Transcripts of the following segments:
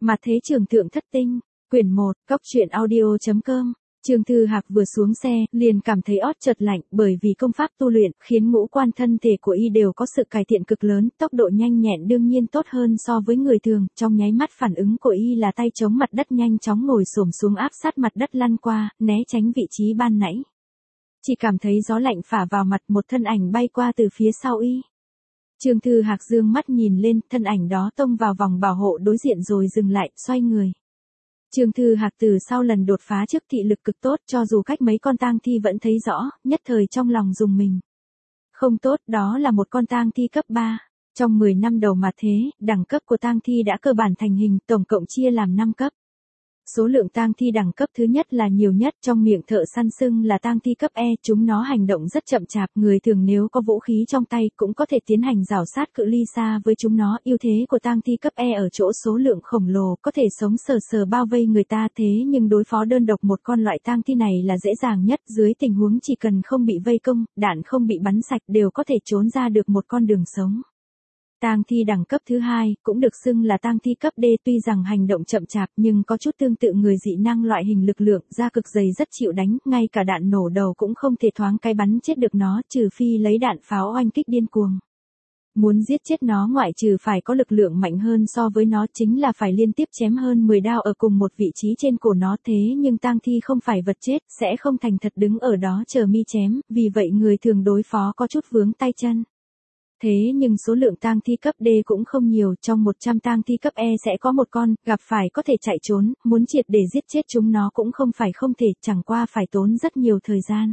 Mặt thế trường thượng thất tinh, quyển 1, Cóc truyện audio.com. Trương Thư Hạc vừa xuống xe, liền cảm thấy ót chợt lạnh, bởi vì công pháp tu luyện, khiến ngũ quan thân thể của y đều có sự cải thiện cực lớn, tốc độ nhanh nhẹn đương nhiên tốt hơn so với người thường, trong nháy mắt phản ứng của y là tay chống mặt đất nhanh chóng ngồi xổm xuống áp sát mặt đất lăn qua, né tránh vị trí ban nãy. Chỉ cảm thấy gió lạnh phả vào mặt, một thân ảnh bay qua từ phía sau y. Trương Thư Hạc dương mắt nhìn lên, thân ảnh đó tông vào vòng bảo hộ đối diện rồi dừng lại, xoay người. Trương Thư Hạc từ sau lần đột phá trước thị lực cực tốt, cho dù cách mấy con tang thi vẫn thấy rõ, nhất thời trong lòng rùng mình. Không tốt, đó là một con tang thi cấp 3. Trong 10 năm đầu mà thế, đẳng cấp của tang thi đã cơ bản thành hình, tổng cộng chia làm 5 cấp. Số lượng tang thi đẳng cấp thứ nhất là nhiều nhất, trong miệng thợ săn xưng là tang thi cấp E, chúng nó hành động rất chậm chạp, người thường nếu có vũ khí trong tay cũng có thể tiến hành rảo sát cự ly xa với chúng nó. Ưu thế của tang thi cấp E ở chỗ số lượng khổng lồ, có thể sống sờ sờ bao vây người ta, thế nhưng đối phó đơn độc một con loại tang thi này là dễ dàng nhất, dưới tình huống chỉ cần không bị vây công, đạn không bị bắn sạch đều có thể trốn ra được một con đường sống. Tang thi đẳng cấp thứ hai, cũng được xưng là tang thi cấp D, tuy rằng hành động chậm chạp nhưng có chút tương tự người dị năng loại hình lực lượng, da cực dày rất chịu đánh, ngay cả đạn nổ đầu cũng không thể thoáng cái bắn chết được nó, trừ phi lấy đạn pháo oanh kích điên cuồng. Muốn giết chết nó ngoại trừ phải có lực lượng mạnh hơn so với nó, chính là phải liên tiếp chém hơn 10 đao ở cùng một vị trí trên cổ nó, thế nhưng tang thi không phải vật chết, sẽ không thành thật đứng ở đó chờ mi chém, vì vậy người thường đối phó có chút vướng tay chân. Thế nhưng số lượng tang thi cấp D cũng không nhiều, trong 100 tang thi cấp E sẽ có một con, gặp phải có thể chạy trốn, muốn triệt để giết chết chúng nó cũng không phải không thể, chẳng qua phải tốn rất nhiều thời gian.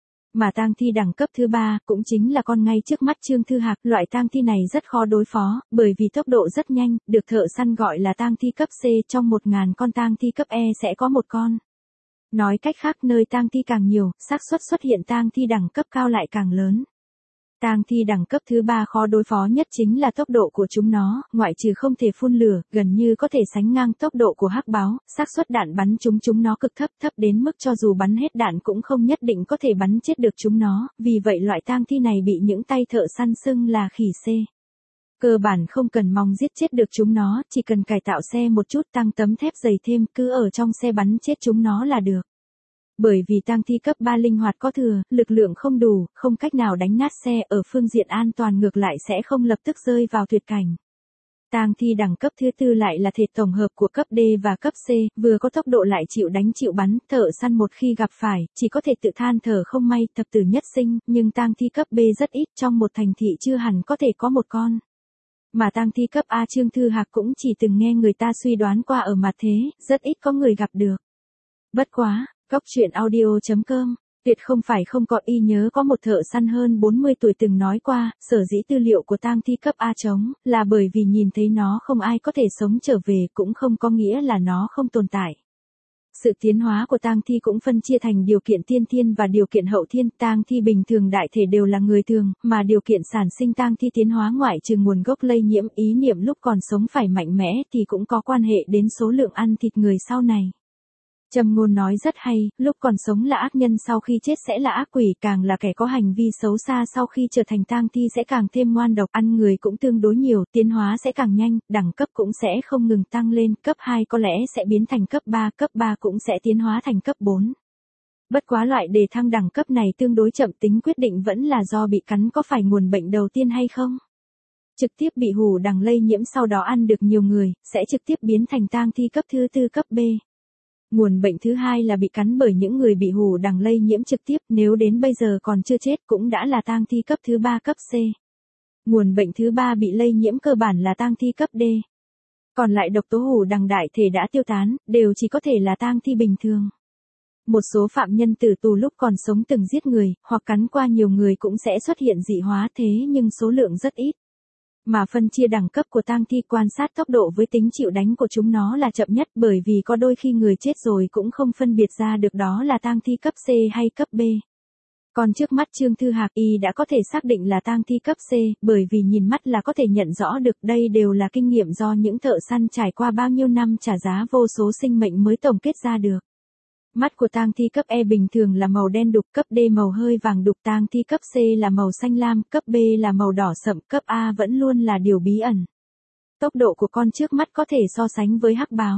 Mà tang thi đẳng cấp thứ 3, cũng chính là con ngay trước mắt Trương Thư Hạc, loại tang thi này rất khó đối phó, bởi vì tốc độ rất nhanh, được thợ săn gọi là tang thi cấp C, trong 1000 con tang thi cấp E sẽ có một con. Nói cách khác, nơi tang thi càng nhiều, xác suất xuất hiện tang thi đẳng cấp cao lại càng lớn. Tang thi đẳng cấp thứ 3 khó đối phó nhất chính là tốc độ của chúng nó, ngoại trừ không thể phun lửa, gần như có thể sánh ngang tốc độ của hắc báo, xác suất đạn bắn chúng nó cực thấp, thấp đến mức cho dù bắn hết đạn cũng không nhất định có thể bắn chết được chúng nó, vì vậy loại tang thi này bị những tay thợ săn xưng là khỉ C. Cơ bản không cần mong giết chết được chúng nó, chỉ cần cải tạo xe một chút, tăng tấm thép dày thêm, cứ ở trong xe bắn chết chúng nó là được. Bởi vì tang thi cấp 3 linh hoạt có thừa, lực lượng không đủ, không cách nào đánh nát xe, ở phương diện an toàn ngược lại sẽ không lập tức rơi vào tuyệt cảnh. Tang thi đẳng cấp thứ 4 lại là thể tổng hợp của cấp D và cấp C, vừa có tốc độ lại chịu đánh chịu bắn, thợ săn một khi gặp phải, chỉ có thể tự than thở không may, thập tử nhất sinh, nhưng tang thi cấp B rất ít, trong một thành thị chưa hẳn có thể có một con. Mà tang thi cấp A Trương Thư Hạc cũng chỉ từng nghe người ta suy đoán qua ở mặt thế, rất ít có người gặp được. Bất quá, Cóc truyện audio.com, tuyệt không phải không có, y nhớ có một thợ săn hơn 40 tuổi từng nói qua, sở dĩ tư liệu của tang thi cấp A trống, là bởi vì nhìn thấy nó không ai có thể sống trở về, cũng không có nghĩa là nó không tồn tại. Sự tiến hóa của tang thi cũng phân chia thành điều kiện tiên thiên và điều kiện hậu thiên, tang thi bình thường đại thể đều là người thường, mà điều kiện sản sinh tang thi tiến hóa ngoại trừ nguồn gốc lây nhiễm, ý niệm lúc còn sống phải mạnh mẽ thì cũng có quan hệ đến số lượng ăn thịt người sau này. Trầm ngôn nói rất hay, lúc còn sống là ác nhân, sau khi chết sẽ là ác quỷ, càng là kẻ có hành vi xấu xa, sau khi trở thành tang thi sẽ càng thêm ngoan độc, ăn người cũng tương đối nhiều, tiến hóa sẽ càng nhanh, đẳng cấp cũng sẽ không ngừng tăng lên, cấp 2 có lẽ sẽ biến thành cấp 3 cũng sẽ tiến hóa thành cấp 4. Bất quá loại đề thăng đẳng cấp này tương đối chậm, tính quyết định vẫn là do bị cắn có phải nguồn bệnh đầu tiên hay không. Trực tiếp bị hủ đằng lây nhiễm sau đó ăn được nhiều người, sẽ trực tiếp biến thành tang thi cấp thứ 4 cấp B. Nguồn bệnh thứ hai là bị cắn bởi những người bị hủ đằng lây nhiễm trực tiếp, nếu đến bây giờ còn chưa chết cũng đã là tang thi cấp thứ 3 cấp C. Nguồn bệnh thứ 3 bị lây nhiễm cơ bản là tang thi cấp D. Còn lại độc tố hủ đằng đại thể đã tiêu tán, đều chỉ có thể là tang thi bình thường. Một số phạm nhân tử tù lúc còn sống từng giết người, hoặc cắn qua nhiều người cũng sẽ xuất hiện dị hóa, thế nhưng số lượng rất ít. Mà phân chia đẳng cấp của tang thi quan sát tốc độ với tính chịu đánh của chúng nó là chậm nhất, bởi vì có đôi khi người chết rồi cũng không phân biệt ra được đó là tang thi cấp C hay cấp B. Còn trước mắt Trương Thư Hạc y đã có thể xác định là tang thi cấp C, bởi vì nhìn mắt là có thể nhận rõ được, đây đều là kinh nghiệm do những thợ săn trải qua bao nhiêu năm trả giá vô số sinh mệnh mới tổng kết ra được. Mắt của tang thi cấp E bình thường là màu đen đục, cấp D màu hơi vàng đục, tang thi cấp C là màu xanh lam, cấp B là màu đỏ sậm, cấp A vẫn luôn là điều bí ẩn. Tốc độ của con trước mắt có thể so sánh với hắc báo.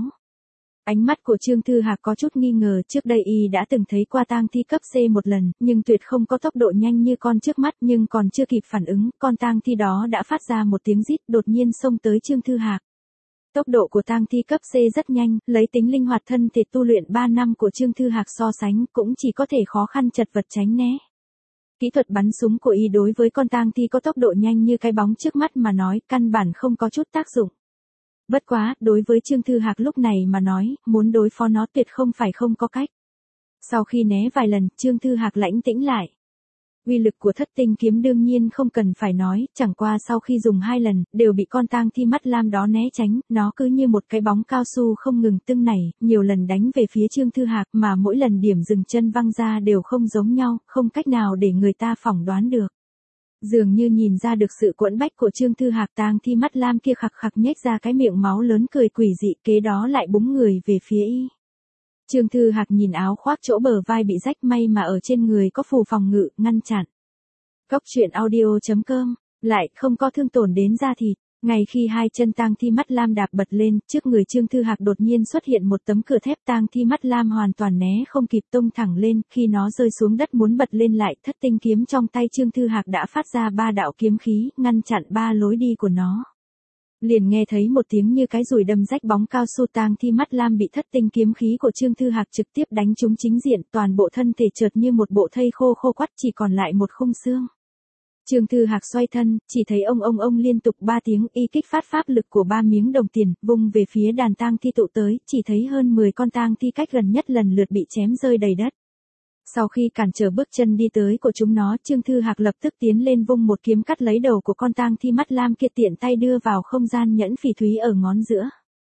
Ánh mắt của Trương Thư Hạc có chút nghi ngờ, trước đây y đã từng thấy qua tang thi cấp C một lần, nhưng tuyệt không có tốc độ nhanh như con trước mắt, nhưng còn chưa kịp phản ứng, con tang thi đó đã phát ra một tiếng rít đột nhiên xông tới Trương Thư Hạc. Tốc độ của tang thi cấp C rất nhanh, lấy tính linh hoạt thân thể tu luyện 3 năm của Trương Thư Hạc so sánh, cũng chỉ có thể khó khăn chật vật tránh né. Kỹ thuật bắn súng của y đối với con tang thi có tốc độ nhanh như cái bóng trước mắt mà nói, căn bản không có chút tác dụng. Bất quá, đối với Trương Thư Hạc lúc này mà nói, muốn đối phó nó tuyệt không phải không có cách. Sau khi né vài lần, Trương Thư Hạc lãnh tĩnh lại. Uy lực của thất tinh kiếm đương nhiên không cần phải nói, chẳng qua sau khi dùng 2 lần, đều bị con tang thi mắt lam đó né tránh, nó cứ như một cái bóng cao su không ngừng tưng nảy, nhiều lần đánh về phía Trương Thư Hạc mà mỗi lần điểm dừng chân văng ra đều không giống nhau, không cách nào để người ta phỏng đoán được. Dường như nhìn ra được sự quẫn bách của Trương Thư Hạc, tang thi mắt lam kia khặc khặc nhếch ra cái miệng máu lớn cười quỷ dị, kế đó lại búng người về phía y. Trương Thư Hạc nhìn áo khoác chỗ bờ vai bị rách, may mà ở trên người có phù phòng ngự, ngăn chặn. Cốc truyện audio.com, lại không có thương tổn đến da thịt. Ngay khi hai chân tang thi mắt lam đạp bật lên, trước người Trương Thư Hạc đột nhiên xuất hiện một tấm cửa thép, tang thi mắt lam hoàn toàn né không kịp tông thẳng lên, khi nó rơi xuống đất muốn bật lên lại, thất tinh kiếm trong tay Trương Thư Hạc đã phát ra 3 đạo kiếm khí, ngăn chặn 3 lối đi của nó. Liền nghe thấy một tiếng như cái dùi đâm rách bóng cao su, tang thi mắt lam bị thất tinh kiếm khí của Trương Thư Hạc trực tiếp đánh trúng chính diện, toàn bộ thân thể chợt như một bộ thây khô khô quắt, chỉ còn lại một khung xương. Trương Thư Hạc xoay thân, chỉ thấy ông liên tục 3 tiếng, y kích phát pháp lực của 3 miếng đồng tiền, vung về phía đàn tang thi tụ tới, chỉ thấy hơn 10 con tang thi cách gần nhất lần lượt bị chém rơi đầy đất. Sau khi cản trở bước chân đi tới của chúng nó, Trương Thư Hạc lập tức tiến lên vung một kiếm cắt lấy đầu của con tang thi mắt lam kia, tiện tay đưa vào không gian nhẫn phỉ thúy ở ngón giữa.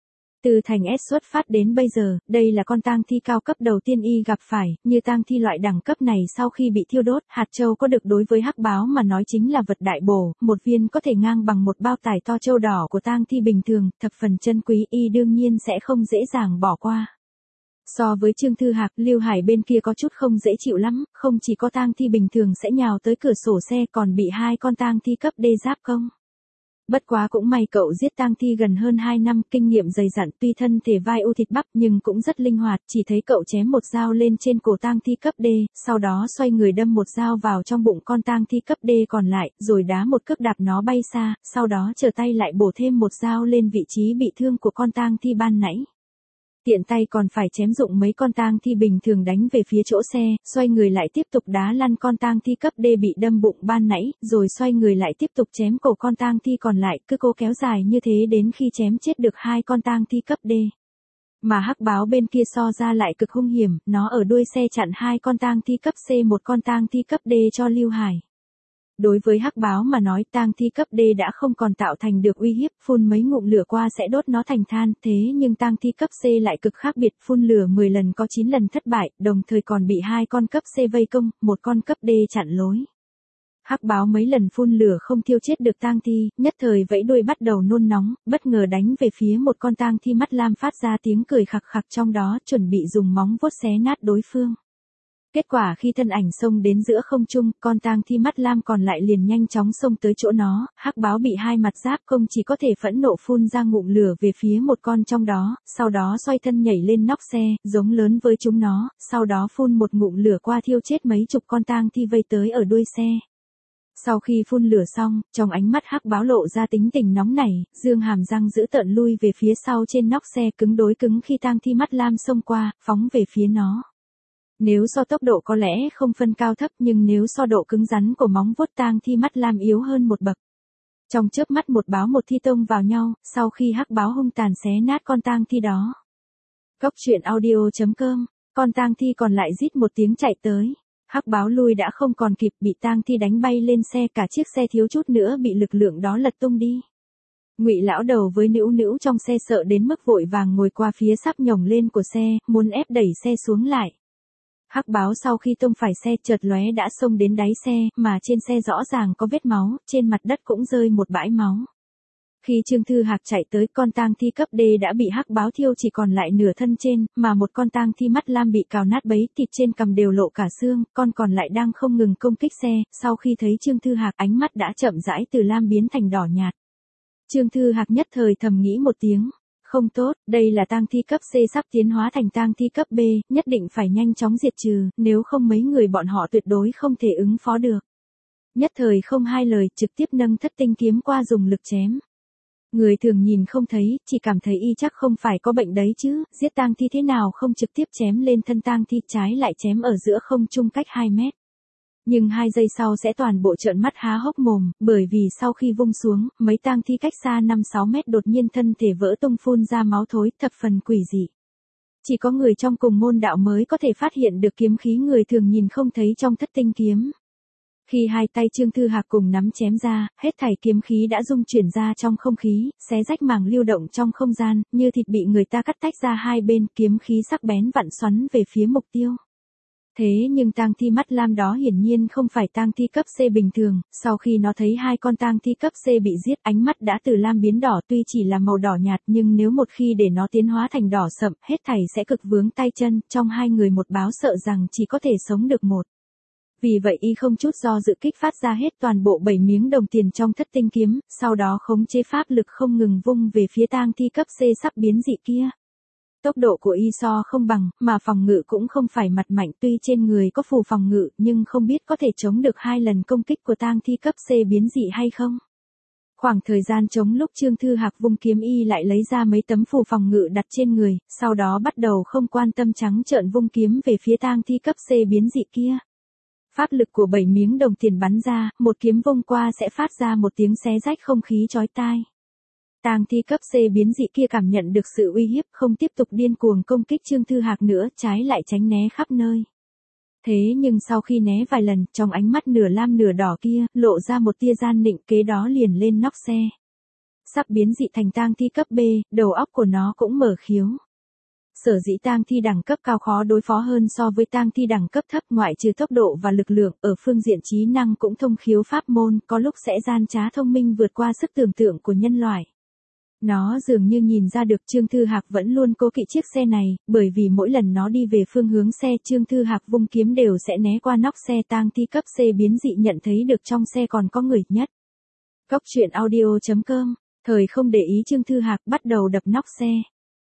Từ thành S xuất phát đến bây giờ, đây là con tang thi cao cấp đầu tiên y gặp phải, như tang thi loại đẳng cấp này sau khi bị thiêu đốt, hạt châu có được đối với hắc báo mà nói chính là vật đại bổ, một viên có thể ngang bằng một bao tải to châu đỏ của tang thi bình thường, thập phần chân quý, y đương nhiên sẽ không dễ dàng bỏ qua. So với Trương Thư Hạc, Lưu Hải bên kia có chút không dễ chịu lắm, không chỉ có tang thi bình thường sẽ nhào tới cửa sổ xe, còn bị 2 con tang thi cấp D giáp công. Bất quá cũng may cậu giết tang thi gần hơn 2 năm, kinh nghiệm dày dặn, tuy thân thể vai u thịt bắp nhưng cũng rất linh hoạt, chỉ thấy cậu chém một dao lên trên cổ tang thi cấp D, sau đó xoay người đâm một dao vào trong bụng con tang thi cấp D còn lại, rồi đá một cước đạp nó bay xa, sau đó trở tay lại bổ thêm một dao lên vị trí bị thương của con tang thi ban nãy. Tiện tay còn phải chém dụng mấy con tang thi bình thường đánh về phía chỗ xe, xoay người lại tiếp tục đá lăn con tang thi cấp D bị đâm bụng ban nãy, rồi xoay người lại tiếp tục chém cổ con tang thi còn lại, cứ cố kéo dài như thế đến khi chém chết được 2 con tang thi cấp D. Mà hắc báo bên kia so ra lại cực hung hiểm, nó ở đuôi xe chặn 2 con tang thi cấp C, một con tang thi cấp D cho Lưu Hải. Đối với hắc báo mà nói, tang thi cấp D đã không còn tạo thành được uy hiếp, phun mấy ngụm lửa qua sẽ đốt nó thành than, thế nhưng tang thi cấp C lại cực khác biệt, phun lửa 10 lần có 9 lần thất bại, đồng thời còn bị 2 con cấp C vây công, một con cấp D chặn lối. Hắc báo mấy lần phun lửa không thiêu chết được tang thi, nhất thời vẫy đuôi bắt đầu nôn nóng, bất ngờ đánh về phía một con tang thi mắt lam phát ra tiếng cười khặc khặc, trong đó chuẩn bị dùng móng vuốt xé nát đối phương. Kết quả khi thân ảnh xông đến giữa không trung, con tang thi mắt lam còn lại liền nhanh chóng xông tới chỗ nó, hắc báo bị 2 mặt giáp công chỉ có thể phẫn nộ phun ra ngụm lửa về phía một con trong đó, sau đó xoay thân nhảy lên nóc xe, giống lớn với chúng nó, sau đó phun một ngụm lửa qua thiêu chết mấy chục con tang thi vây tới ở đuôi xe. Sau khi phun lửa xong, trong ánh mắt hắc báo lộ ra tính tình nóng nảy, dương hàm răng giữ tợn lui về phía sau trên nóc xe, cứng đối cứng khi tang thi mắt lam xông qua, phóng về phía nó. Nếu so tốc độ có lẽ không phân cao thấp, nhưng nếu so độ cứng rắn của móng vuốt tang thi mắt lam yếu hơn một bậc. Trong chớp mắt một báo một thi tông vào nhau, sau khi hắc báo hung tàn xé nát con tang thi đó. Cốc truyện audio.com, con tang thi còn lại rít một tiếng chạy tới. Hắc báo lui đã không còn kịp, bị tang thi đánh bay lên xe, cả chiếc xe thiếu chút nữa bị lực lượng đó lật tung đi. Ngụy lão đầu với Nữu Nữu trong xe sợ đến mức vội vàng ngồi qua phía sắp nhổng lên của xe, muốn ép đẩy xe xuống lại. Hắc báo sau khi tông phải xe chợt lóe đã xông đến đáy xe, mà trên xe rõ ràng có vết máu, trên mặt đất cũng rơi một bãi máu. Khi Trương Thư Hạc chạy tới, con tang thi cấp D đã bị hắc báo thiêu chỉ còn lại nửa thân trên, mà một con tang thi mắt lam bị cào nát bấy, thịt trên cằm đều lộ cả xương, con còn lại đang không ngừng công kích xe, sau khi thấy Trương Thư Hạc ánh mắt đã chậm rãi từ lam biến thành đỏ nhạt. Trương Thư Hạc nhất thời thầm nghĩ một tiếng. Không tốt, đây là tang thi cấp C sắp tiến hóa thành tang thi cấp B, nhất định phải nhanh chóng diệt trừ, nếu không mấy người bọn họ tuyệt đối không thể ứng phó được. Nhất thời không hai lời, trực tiếp nâng thất tinh kiếm qua dùng lực chém. Người thường nhìn không thấy, chỉ cảm thấy y chắc không phải có bệnh đấy chứ, giết tang thi thế nào không trực tiếp chém lên thân tang thi, trái lại chém ở giữa không trung cách 2 mét. Nhưng 2 giây sau sẽ toàn bộ trợn mắt há hốc mồm, bởi vì sau khi vung xuống, mấy tang thi cách xa 5-6 mét đột nhiên thân thể vỡ tung phun ra máu thối, thập phần quỷ dị. Chỉ có người trong cùng môn đạo mới có thể phát hiện được kiếm khí người thường nhìn không thấy trong thất tinh kiếm. Khi hai tay Trương Thư Hạc cùng nắm chém ra, hết thảy kiếm khí đã dung chuyển ra trong không khí, xé rách màng lưu động trong không gian, như thịt bị người ta cắt tách ra hai bên, kiếm khí sắc bén vặn xoắn về phía mục tiêu. Thế nhưng tang thi mắt lam đó hiển nhiên không phải tang thi cấp C bình thường, sau khi nó thấy hai con tang thi cấp C bị giết, ánh mắt đã từ lam biến đỏ, tuy chỉ là màu đỏ nhạt nhưng nếu một khi để nó tiến hóa thành đỏ sậm, hết thảy sẽ cực vướng tay chân, trong hai người một báo sợ rằng chỉ có thể sống được một. Vì vậy y không chút do dự kích phát ra hết toàn bộ 7 miếng đồng tiền trong thất tinh kiếm, sau đó khống chế pháp lực không ngừng vung về phía tang thi cấp C sắp biến dị kia. Tốc độ của y so không bằng, mà phòng ngự cũng không phải mặt mạnh, tuy trên người có phù phòng ngự nhưng không biết có thể chống được 2 lần công kích của tang thi cấp C biến dị hay không. Khoảng thời gian chống lúc Trương Thư Hạc vung kiếm y lại lấy ra mấy tấm phù phòng ngự đặt trên người, sau đó bắt đầu không quan tâm trắng trợn vung kiếm về phía tang thi cấp C biến dị kia. Pháp lực của 7 miếng đồng tiền bắn ra, một kiếm vung qua sẽ phát ra một tiếng xé rách không khí chói tai. Tang thi cấp C biến dị kia cảm nhận được sự uy hiếp, không tiếp tục điên cuồng công kích Trương Thư Hạc nữa, trái lại tránh né khắp nơi. Thế nhưng sau khi né vài lần, trong ánh mắt nửa lam nửa đỏ kia, lộ ra một tia gian nịnh, kế đó liền lên nóc xe. Sắp biến dị thành tang thi cấp B, đầu óc của nó cũng mở khiếu. Sở dĩ tang thi đẳng cấp cao khó đối phó hơn so với tang thi đẳng cấp thấp, ngoại trừ tốc độ và lực lượng, ở phương diện trí năng cũng thông khiếu pháp môn, có lúc sẽ gian trá thông minh vượt qua sức tưởng tượng của nhân loại. Nó dường như nhìn ra được Trương Thư Hạc vẫn luôn cố kỵ chiếc xe này, bởi vì mỗi lần nó đi về phương hướng xe, Trương Thư Hạc vung kiếm đều sẽ né qua nóc xe. Tang thi cấp C biến dị nhận thấy được trong xe còn có người nhất. Cốc truyện audio.com, thời không để ý Trương Thư Hạc bắt đầu đập nóc xe.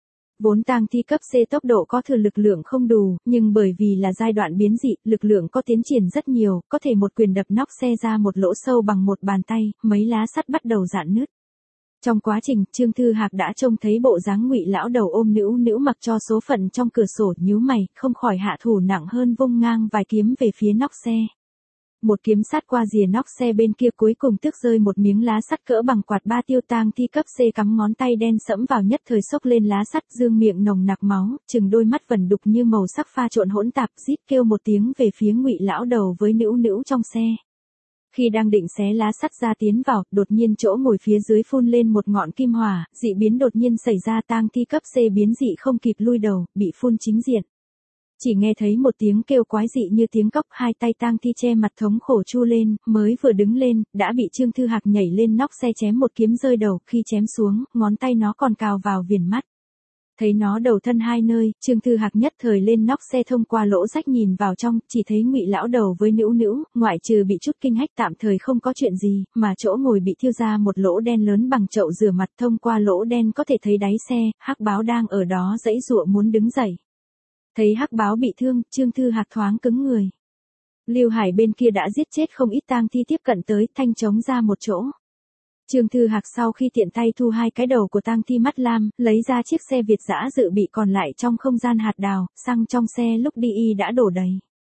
Vốn tang thi cấp C tốc độ có thừa lực lượng không đủ, nhưng bởi vì là giai đoạn biến dị, lực lượng có tiến triển rất nhiều, có thể một quyền đập nóc xe ra một lỗ sâu bằng một bàn tay, mấy lá sắt bắt đầu rạn nứt. Trong quá trình, Trương Thư Hạc đã trông thấy bộ dáng Ngụy lão đầu ôm Nữu Nữu mặc cho số phận trong cửa sổ, nhíu mày, không khỏi hạ thủ nặng hơn vung ngang vài kiếm về phía nóc xe. Một kiếm sát qua rìa nóc xe bên kia, cuối cùng tước rơi một miếng lá sắt cỡ bằng quạt ba tiêu. Tang thi cấp C cắm ngón tay đen sẫm vào, nhất thời xốc lên lá sắt, dương miệng nồng nặc máu, chừng đôi mắt vẩn đục như màu sắc pha trộn hỗn tạp, rít kêu một tiếng về phía Ngụy lão đầu với Nữu Nữu trong xe. Khi đang định xé lá sắt ra tiến vào, đột nhiên chỗ ngồi phía dưới phun lên một ngọn kim hỏa, dị biến đột nhiên xảy ra. Tang thi cấp C biến dị không kịp lui đầu, bị phun chính diện. Chỉ nghe thấy một tiếng kêu quái dị như tiếng cóc, hai tay tang thi che mặt thống khổ chu lên, mới vừa đứng lên, đã bị Trương Thư Hạc nhảy lên nóc xe chém một kiếm rơi đầu, khi chém xuống, ngón tay nó còn cào vào viền mắt. Thấy nó đầu thân hai nơi, Trương Thư Hạc nhất thời lên nóc xe thông qua lỗ rách nhìn vào trong, chỉ thấy Ngụy lão đầu với Nữu Nữu, ngoại trừ bị chút kinh hách tạm thời không có chuyện gì, mà chỗ ngồi bị thiêu ra một lỗ đen lớn bằng chậu rửa mặt, thông qua lỗ đen có thể thấy đáy xe, Hắc Báo đang ở đó giãy giụa muốn đứng dậy. Thấy Hắc Báo bị thương, Trương Thư Hạc thoáng cứng người. Lưu Hải bên kia đã giết chết không ít tang thi, tiếp cận tới, thanh chống ra một chỗ. Trương Thư Hạc sau khi tiện tay thu hai cái đầu của tang thi mắt lam, lấy ra chiếc xe Việt dã dự bị còn lại trong không gian hạt đào, xăng trong xe lúc đi y đã đổ đầy.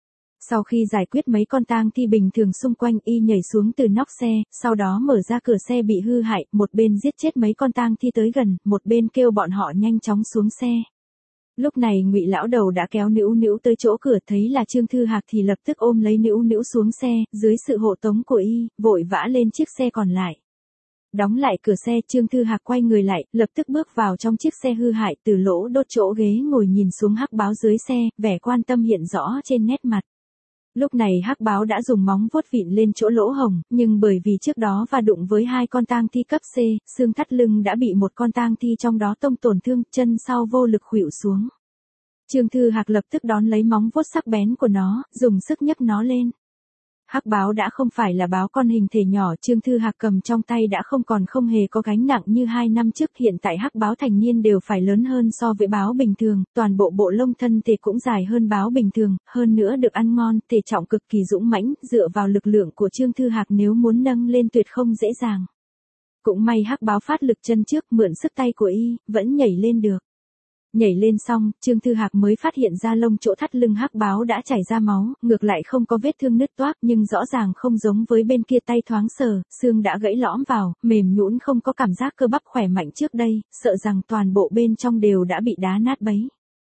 Sau khi giải quyết mấy con tang thi bình thường xung quanh, y nhảy xuống từ nóc xe, sau đó mở ra cửa xe bị hư hại, một bên giết chết mấy con tang thi tới gần, một bên kêu bọn họ nhanh chóng xuống xe. Lúc này Ngụy lão đầu đã kéo Nữu Nữu tới chỗ cửa, thấy là Trương Thư Hạc thì lập tức ôm lấy Nữu Nữu xuống xe, dưới sự hộ tống của y, vội vã lên chiếc xe còn lại. Đóng lại cửa xe, Trương Thư Hạc quay người lại, lập tức bước vào trong chiếc xe hư hại, từ lỗ đốt chỗ ghế ngồi nhìn xuống Hắc Báo dưới xe, vẻ quan tâm hiện rõ trên nét mặt. Lúc này Hắc Báo đã dùng móng vuốt vịn lên chỗ lỗ hổng, nhưng bởi vì trước đó va đụng với hai con tang thi cấp C, xương thắt lưng đã bị một con tang thi trong đó tông tổn thương, chân sau vô lực khuỵu xuống. Trương Thư Hạc lập tức đón lấy móng vuốt sắc bén của nó, dùng sức nhấc nó lên. Hắc báo đã không phải là báo con hình thể nhỏ Trương Thư Hạc cầm trong tay đã không hề có gánh nặng như 2 năm trước, hiện tại hắc báo thành niên đều phải lớn hơn so với báo bình thường, toàn bộ bộ lông thân thể cũng dài hơn báo bình thường, hơn nữa được ăn ngon, thể trọng cực kỳ dũng mãnh, dựa vào lực lượng của Trương Thư Hạc nếu muốn nâng lên tuyệt không dễ dàng. Cũng may hắc báo phát lực chân trước mượn sức tay của y, vẫn nhảy lên được. Nhảy lên xong, Trương Thư Hạc mới phát hiện ra lông chỗ thắt lưng hắc báo đã chảy ra máu, ngược lại không có vết thương nứt toác nhưng rõ ràng không giống với bên kia tay thoáng sờ, xương đã gãy lõm vào, mềm nhũn không có cảm giác cơ bắp khỏe mạnh trước đây, sợ rằng toàn bộ bên trong đều đã bị đá nát bấy.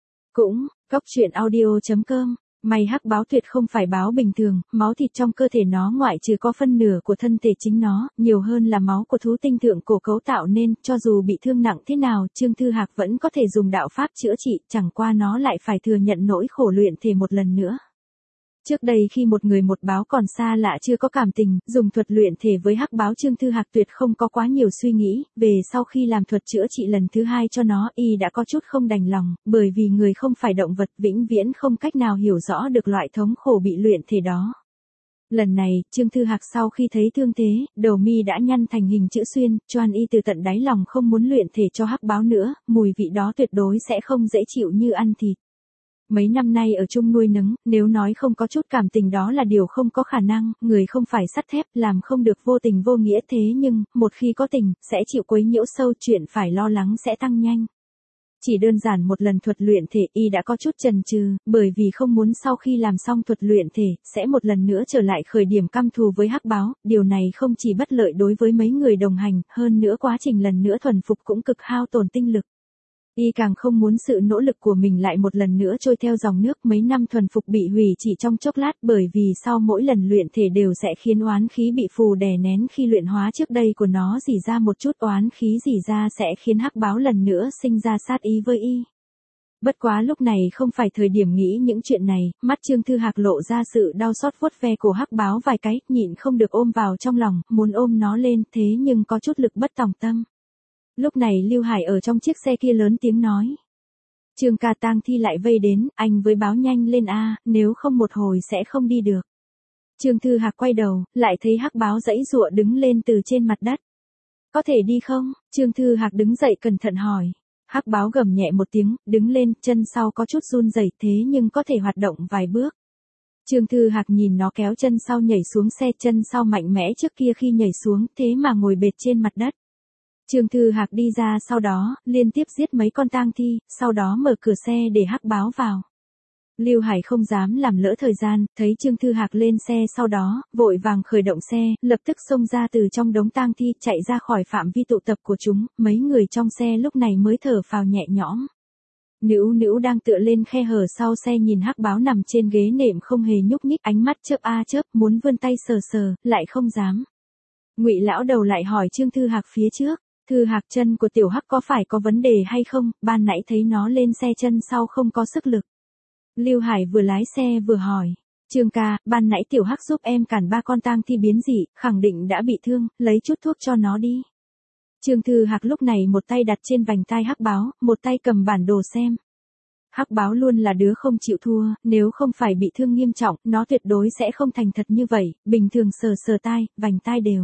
Cũng, Cốc Truyện Audio.com. May hắc báo tuyệt không phải báo bình thường, máu thịt trong cơ thể nó ngoại trừ có phân nửa của thân thể chính nó, nhiều hơn là máu của thú tinh thượng cổ cấu tạo nên, cho dù bị thương nặng thế nào, Trương Thư Hạc vẫn có thể dùng đạo pháp chữa trị, chẳng qua nó lại phải thừa nhận nỗi khổ luyện thể một lần nữa. Trước đây khi một người một báo còn xa lạ chưa có cảm tình, dùng thuật luyện thể với hắc báo Trương Thư Hạc tuyệt không có quá nhiều suy nghĩ, về sau khi làm thuật chữa trị lần thứ 2 cho nó, y đã có chút không đành lòng, bởi vì người không phải động vật vĩnh viễn không cách nào hiểu rõ được loại thống khổ bị luyện thể đó. Lần này, Trương Thư Hạc sau khi thấy thương thế, đầu mi đã nhăn thành hình chữ xuyên, choan y từ tận đáy lòng không muốn luyện thể cho hắc báo nữa, mùi vị đó tuyệt đối sẽ không dễ chịu như ăn thịt. Mấy năm nay ở chung nuôi nấng, nếu nói không có chút cảm tình đó là điều không có khả năng, người không phải sắt thép, làm không được vô tình vô nghĩa thế nhưng, một khi có tình, sẽ chịu quấy nhiễu sâu, chuyện phải lo lắng sẽ tăng nhanh. Chỉ đơn giản một lần thuật luyện thể y đã có chút chần chừ, bởi vì không muốn sau khi làm xong thuật luyện thể, sẽ một lần nữa trở lại khởi điểm căm thù với hắc báo, điều này không chỉ bất lợi đối với mấy người đồng hành, hơn nữa quá trình lần nữa thuần phục cũng cực hao tổn tinh lực. Y càng không muốn sự nỗ lực của mình lại một lần nữa trôi theo dòng nước, mấy năm thuần phục bị hủy chỉ trong chốc lát, bởi vì sau mỗi lần luyện thể đều sẽ khiến oán khí bị phù đè nén, khi luyện hóa trước đây của nó rỉ ra một chút oán khí rỉ ra sẽ khiến hắc báo lần nữa sinh ra sát ý với y. Bất quá lúc này không phải thời điểm nghĩ những chuyện này, mắt Trương Thư Hạc lộ ra sự đau xót, vuốt ve cổ hắc báo vài cái, nhịn không được ôm vào trong lòng, muốn ôm nó lên, thế nhưng có chút lực bất tòng tâm. Lúc này Lưu Hải ở trong chiếc xe kia lớn tiếng nói. Trương ca, tang thi lại vây đến, anh với báo nhanh lên a, nếu không một hồi sẽ không đi được. Trương Thư Hạc quay đầu, lại thấy hắc báo giãy giụa đứng lên từ trên mặt đất. Có thể đi không? Trương Thư Hạc đứng dậy cẩn thận hỏi. Hắc báo gầm nhẹ một tiếng, đứng lên, chân sau có chút run rẩy thế nhưng có thể hoạt động vài bước. Trương Thư Hạc nhìn nó kéo chân sau nhảy xuống xe, chân sau mạnh mẽ trước kia khi nhảy xuống, thế mà ngồi bệt trên mặt đất. Trương Thư Hạc đi ra sau đó, liên tiếp giết mấy con tang thi, sau đó mở cửa xe để hắc báo vào. Lưu Hải không dám làm lỡ thời gian, thấy Trương Thư Hạc lên xe sau đó, vội vàng khởi động xe, lập tức xông ra từ trong đống tang thi, chạy ra khỏi phạm vi tụ tập của chúng, mấy người trong xe lúc này mới thở phào nhẹ nhõm. Nữu Nữu đang tựa lên khe hở sau xe nhìn hắc báo nằm trên ghế nệm không hề nhúc nhích, ánh mắt chớp a chớp, muốn vươn tay sờ sờ, lại không dám. Ngụy lão đầu lại hỏi Trương Thư Hạc phía trước. Thư Hạc, chân của tiểu hắc có phải có vấn đề hay không, ban nãy thấy nó lên xe chân sau không có sức lực. Lưu Hải vừa lái xe vừa hỏi. Trương ca, ban nãy tiểu hắc giúp em cản 3 con tang thi biến dị, khẳng định đã bị thương, lấy chút thuốc cho nó đi. Trương Thư Hạc lúc này một tay đặt trên vành tai hắc báo, một tay cầm bản đồ xem. Hắc báo luôn là đứa không chịu thua, nếu không phải bị thương nghiêm trọng, nó tuyệt đối sẽ không thành thật như vậy, bình thường sờ sờ tai, vành tai đều.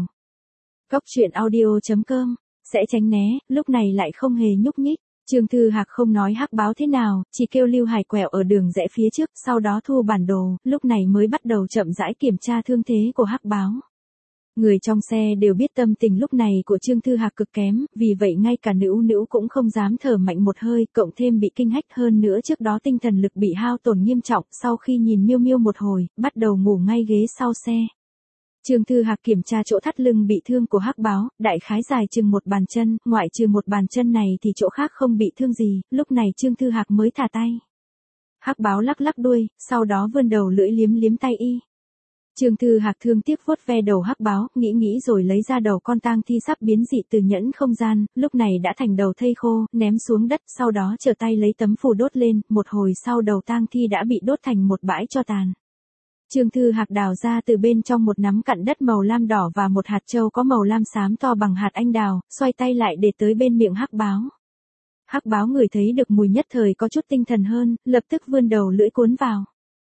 Cốc Truyện Audio.com. Sẽ tránh né, lúc này lại không hề nhúc nhích. Trương Thư Hạc không nói hắc báo thế nào, chỉ kêu Lưu Hải quẹo ở đường rẽ phía trước, sau đó thu bản đồ, lúc này mới bắt đầu chậm rãi kiểm tra thương thế của hắc báo. Người trong xe đều biết tâm tình lúc này của Trương Thư Hạc cực kém, vì vậy ngay cả Nữu Nữu cũng không dám thở mạnh một hơi, cộng thêm bị kinh hách, hơn nữa trước đó tinh thần lực bị hao tổn nghiêm trọng, sau khi nhìn Miêu Miêu một hồi, bắt đầu ngủ ngay ghế sau xe. Trương Thư Hạc kiểm tra chỗ thắt lưng bị thương của hắc báo, đại khái dài chừng một bàn chân, ngoại trừ một bàn chân này thì chỗ khác không bị thương gì, lúc này Trương Thư Hạc mới thả tay. Hắc báo lắc lắc đuôi, sau đó vươn đầu lưỡi liếm liếm tay y. Trương Thư Hạc thương tiếc vuốt ve đầu hắc báo, nghĩ rồi lấy ra đầu con tang thi sắp biến dị từ nhẫn không gian, lúc này đã thành đầu thây khô, ném xuống đất, sau đó trở tay lấy tấm phù đốt lên, một hồi sau đầu tang thi đã bị đốt thành một bãi tro tàn. Trương Thư Hạc đào ra từ bên trong một nắm cặn đất màu lam đỏ và một hạt châu có màu lam xám to bằng hạt anh đào, xoay tay lại để tới bên miệng hắc báo. Hắc báo ngửi thấy được mùi nhất thời có chút tinh thần hơn, lập tức vươn đầu lưỡi cuốn vào.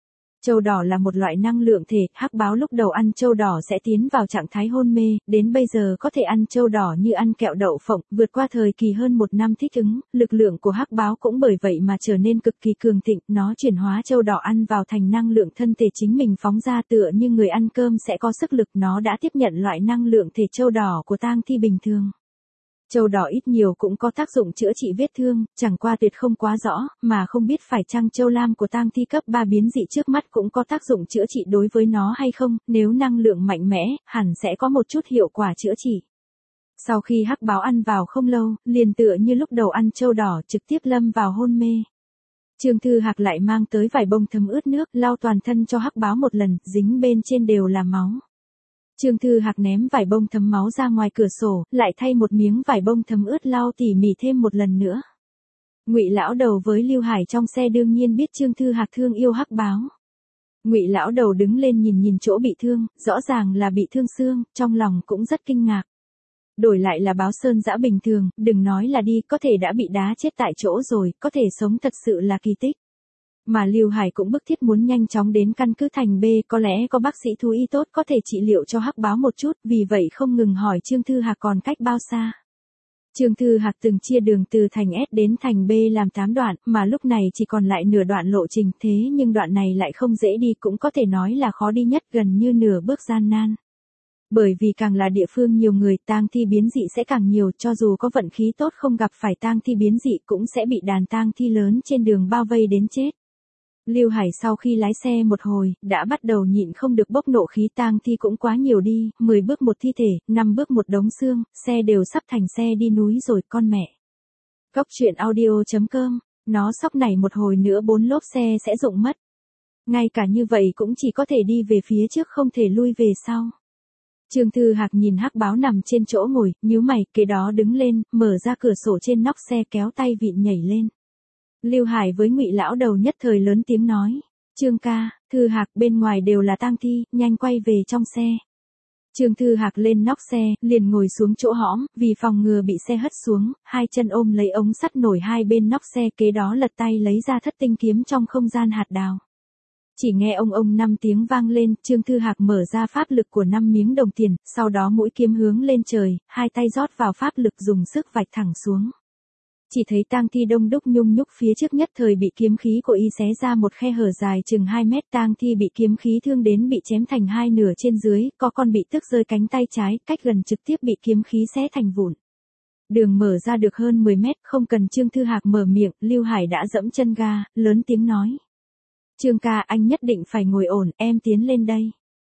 Châu đỏ là một loại năng lượng thể, hắc báo lúc đầu ăn châu đỏ sẽ tiến vào trạng thái hôn mê, đến bây giờ có thể ăn châu đỏ như ăn kẹo đậu phộng, vượt qua thời kỳ hơn 1 năm thích ứng, lực lượng của hắc báo cũng bởi vậy mà trở nên cực kỳ cường thịnh, nó chuyển hóa châu đỏ ăn vào thành năng lượng thân thể chính mình phóng ra tựa như người ăn cơm sẽ có sức lực, nó đã tiếp nhận loại năng lượng thể châu đỏ của tang thi bình thường. Châu đỏ ít nhiều cũng có tác dụng chữa trị vết thương, chẳng qua tuyệt không quá rõ, mà không biết phải chăng châu lam của tang thi cấp 3 biến dị trước mắt cũng có tác dụng chữa trị đối với nó hay không, nếu năng lượng mạnh mẽ, hẳn sẽ có một chút hiệu quả chữa trị. Sau khi hắc báo ăn vào không lâu, liền tựa như lúc đầu ăn châu đỏ trực tiếp lâm vào hôn mê. Trương Thư Hạc lại mang tới vải bông thấm ướt nước, lau toàn thân cho hắc báo một lần, dính bên trên đều là máu. Trương Thư Hạc ném vải bông thấm máu ra ngoài cửa sổ, lại thay một miếng vải bông thấm ướt lau tỉ mỉ thêm một lần nữa. Ngụy lão đầu với Lưu Hải trong xe đương nhiên biết Trương Thư Hạc thương yêu hắc báo. Ngụy lão đầu đứng lên nhìn chỗ bị thương, rõ ràng là bị thương xương, trong lòng cũng rất kinh ngạc. Đổi lại là báo Sơn Dã bình thường, đừng nói là đi, có thể đã bị đá chết tại chỗ rồi, có thể sống thật sự là kỳ tích. Mà Lưu Hải cũng bức thiết muốn nhanh chóng đến căn cứ thành B, có lẽ có bác sĩ thú y tốt có thể trị liệu cho hắc báo một chút, vì vậy không ngừng hỏi Trương Thư Hạc còn cách bao xa. Trương Thư Hạc từng chia đường từ thành S đến thành B làm 8 đoạn, mà lúc này chỉ còn lại nửa đoạn lộ trình, thế nhưng đoạn này lại không dễ đi, cũng có thể nói là khó đi nhất, gần như nửa bước gian nan. Bởi vì càng là địa phương nhiều người, tang thi biến dị sẽ càng nhiều, cho dù có vận khí tốt không gặp phải tang thi biến dị cũng sẽ bị đàn tang thi lớn trên đường bao vây đến chết. Lưu Hải sau khi lái xe một hồi, đã bắt đầu nhịn không được bốc nộ khí, tang thi cũng quá nhiều đi, 10 bước một thi thể, 5 bước một đống xương, xe đều sắp thành xe đi núi rồi con mẹ. Cóc truyện audio.com, nó sóc này một hồi nữa 4 lốp xe sẽ rụng mất. Ngay cả như vậy cũng chỉ có thể đi về phía trước không thể lui về sau. Trương Thư Hạc nhìn hắc báo nằm trên chỗ ngồi, nhíu mày, kế đó đứng lên, mở ra cửa sổ trên nóc xe kéo tay vịn nhảy lên. Lưu Hải với Ngụy lão đầu nhất thời lớn tiếng nói, Trương ca, Thư Hạc bên ngoài đều là tang thi, nhanh quay về trong xe. Trương Thư Hạc lên nóc xe, liền ngồi xuống chỗ hõm, vì phòng ngừa bị xe hất xuống, hai chân ôm lấy ống sắt nổi hai bên nóc xe, kế đó lật tay lấy ra thất tinh kiếm trong không gian hạt đào. Chỉ nghe ông 5 tiếng vang lên, Trương Thư Hạc mở ra pháp lực của 5 miếng đồng tiền, sau đó mũi kiếm hướng lên trời, hai tay rót vào pháp lực dùng sức vạch thẳng xuống. Chỉ thấy tang thi đông đúc nhung nhúc phía trước nhất thời bị kiếm khí của y xé ra một khe hở dài chừng 2 mét, tang thi bị kiếm khí thương đến bị chém thành hai nửa trên dưới, có con bị tức rơi cánh tay trái, cách gần trực tiếp bị kiếm khí xé thành vụn. Đường mở ra được hơn 10 mét, không cần Trương Thư Hạc mở miệng, Lưu Hải đã dẫm chân ga, lớn tiếng nói. Trương ca, anh nhất định phải ngồi ổn, em tiến lên đây.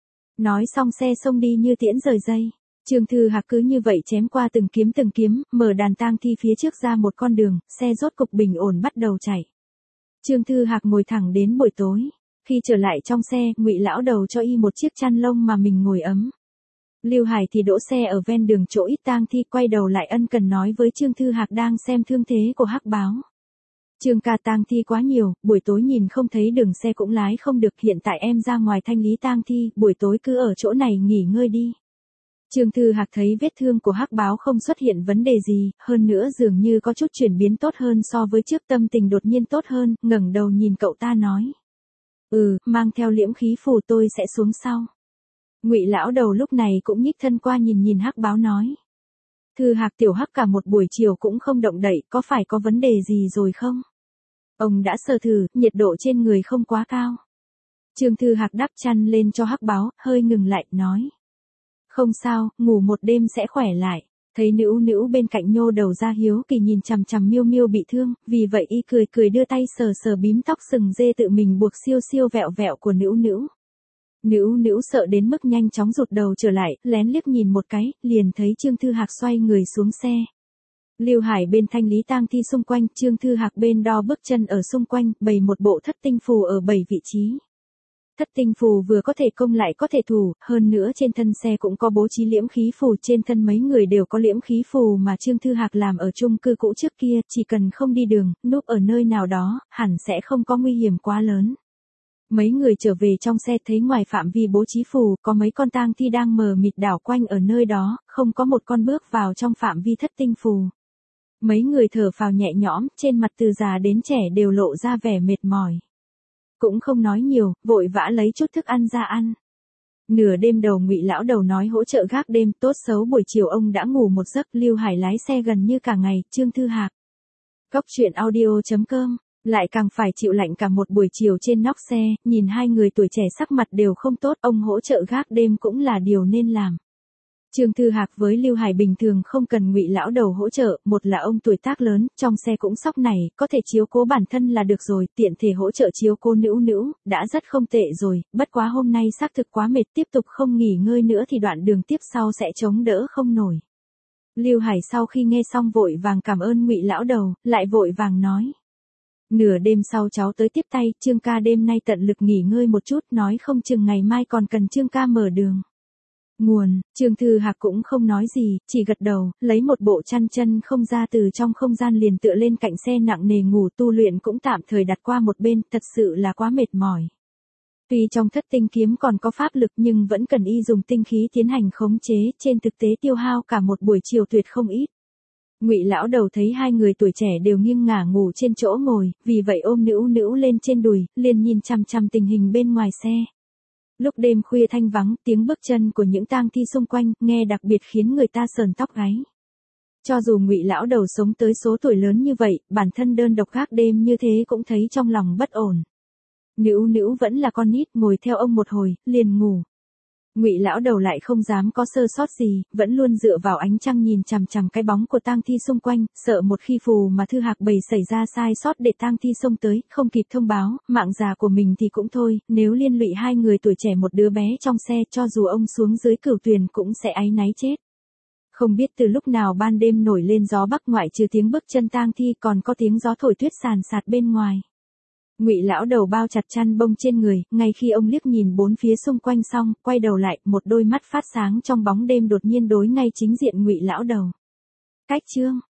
Nói xong xe xông đi như tiễn rời dây. Trương Thư Hạc cứ như vậy chém qua từng kiếm, mở đàn tang thi phía trước ra một con đường, xe rốt cục bình ổn bắt đầu chạy. Trương Thư Hạc ngồi thẳng đến buổi tối. Khi trở lại trong xe, Ngụy lão đầu cho y một chiếc chăn lông mà mình ngồi ấm. Lưu Hải thì đỗ xe ở ven đường chỗ ít tang thi, quay đầu lại ân cần nói với Trương Thư Hạc đang xem thương thế của hắc báo. Trương ca, tang thi quá nhiều, buổi tối nhìn không thấy đường xe cũng lái không được, hiện tại em ra ngoài thanh lý tang thi, buổi tối cứ ở chỗ này nghỉ ngơi đi. Trương Thư Hạc thấy vết thương của hắc báo không xuất hiện vấn đề gì, hơn nữa dường như có chút chuyển biến tốt hơn so với trước, tâm tình đột nhiên tốt hơn, ngẩng đầu nhìn cậu ta nói. Mang theo liễm khí phù tôi sẽ xuống sau. Ngụy lão đầu lúc này cũng nhích thân qua nhìn hắc báo nói. Thư Hạc tiểu hắc cả một buổi chiều cũng không động đậy, có phải có vấn đề gì rồi không? Ông đã sờ thử, nhiệt độ trên người không quá cao. Trương Thư Hạc đắp chăn lên cho hắc báo, hơi ngừng lại, nói. Không sao, ngủ một đêm sẽ khỏe lại. Thấy Nữu bên cạnh nhô đầu ra hiếu kỳ nhìn chằm Miêu Miêu bị thương, vì vậy y cười đưa tay sờ bím tóc sừng dê tự mình buộc siêu vẹo của Nữu. Nữu sợ đến mức nhanh chóng rụt đầu trở lại, lén liếc nhìn một cái, liền thấy Trương Thư Hạc xoay người xuống xe. Lưu Hải bên thanh lý tang thi xung quanh, Trương Thư Hạc bên đo bước chân ở xung quanh, bày một bộ thất tinh phù ở 7 vị trí. Thất tinh phù vừa có thể công lại có thể thủ, hơn nữa trên thân xe cũng có bố trí liễm khí phù, trên thân mấy người đều có liễm khí phù mà Trương Thư Hạc làm ở chung cư cũ trước kia, chỉ cần không đi đường, núp ở nơi nào đó, hẳn sẽ không có nguy hiểm quá lớn. Mấy người trở về trong xe thấy ngoài phạm vi bố trí phù, có mấy con tang thi đang mờ mịt đảo quanh ở nơi đó, không có một con bước vào trong phạm vi thất tinh phù. Mấy người thở phào nhẹ nhõm, trên mặt từ già đến trẻ đều lộ ra vẻ mệt mỏi. cũng không nói nhiều, vội vã lấy chút thức ăn ra ăn. Nửa đêm đầu Ngụy lão đầu nói hỗ trợ gác đêm, tốt xấu buổi chiều ông đã ngủ một giấc. Lưu Hải lái xe gần như cả ngày. Trương Thư Hạc. Cốc truyện audio.com. Lại càng phải chịu lạnh cả một buổi chiều trên nóc xe, nhìn hai người tuổi trẻ sắc mặt đều không tốt, ông hỗ trợ gác đêm cũng là điều nên làm. Trương Thư Hạc với Lưu Hải bình thường không cần Ngụy lão đầu hỗ trợ, một là ông tuổi tác lớn, trong xe cũng sóc này, có thể chiếu cố bản thân là được rồi, tiện thể hỗ trợ chiếu cố Nữu Nữu, đã rất không tệ rồi, bất quá hôm nay xác thực quá mệt, tiếp tục không nghỉ ngơi nữa thì đoạn đường tiếp sau sẽ chống đỡ không nổi. Lưu Hải sau khi nghe xong vội vàng cảm ơn Ngụy lão đầu, lại vội vàng nói. Nửa đêm sau cháu tới tiếp tay, Trương ca đêm nay tận lực nghỉ ngơi một chút, nói không chừng ngày mai còn cần Trương ca mở đường. Nguồn, Trương Thư Hạc cũng không nói gì, chỉ gật đầu, lấy một bộ chăn chân không ra từ trong không gian liền tựa lên cạnh xe nặng nề ngủ, tu luyện cũng tạm thời đặt qua một bên, thật sự là quá mệt mỏi. Tuy trong Thất Tinh kiếm còn có pháp lực nhưng vẫn cần y dùng tinh khí tiến hành khống chế, trên thực tế tiêu hao cả một buổi chiều tuyệt không ít. Ngụy lão đầu thấy hai người tuổi trẻ đều nghiêng ngả ngủ trên chỗ ngồi, vì vậy ôm Nữu Nữu lên trên đùi, liền nhìn chằm chằm tình hình bên ngoài xe. Lúc đêm khuya thanh vắng, tiếng bước chân của những tang thi xung quanh, nghe đặc biệt khiến người ta sờn tóc gáy. Cho dù Ngụy lão đầu sống tới số tuổi lớn như vậy, bản thân đơn độc gác đêm như thế cũng thấy trong lòng bất ổn. Nữu Nữu vẫn là con nít, ngồi theo ông một hồi, liền ngủ. Ngụy lão đầu lại không dám có sơ sót gì, vẫn luôn dựa vào ánh trăng nhìn chằm chằm cái bóng của tang thi xung quanh, sợ một khi Phù mà Thư Hạc bầy xảy ra sai sót để tang thi xông tới, không kịp thông báo, mạng già của mình thì cũng thôi, nếu liên lụy hai người tuổi trẻ một đứa bé trong xe, cho dù ông xuống dưới Cửu Tuyền cũng sẽ áy náy chết. Không biết từ lúc nào ban đêm nổi lên gió bắc, ngoại trừ tiếng bước chân tang thi còn có tiếng gió thổi tuyết sàn sạt bên ngoài. Ngụy lão đầu bao chặt chăn bông trên người, ngay khi ông liếc nhìn bốn phía xung quanh xong, quay đầu lại, một đôi mắt phát sáng trong bóng đêm đột nhiên đối ngay chính diện Ngụy lão đầu. Cách chương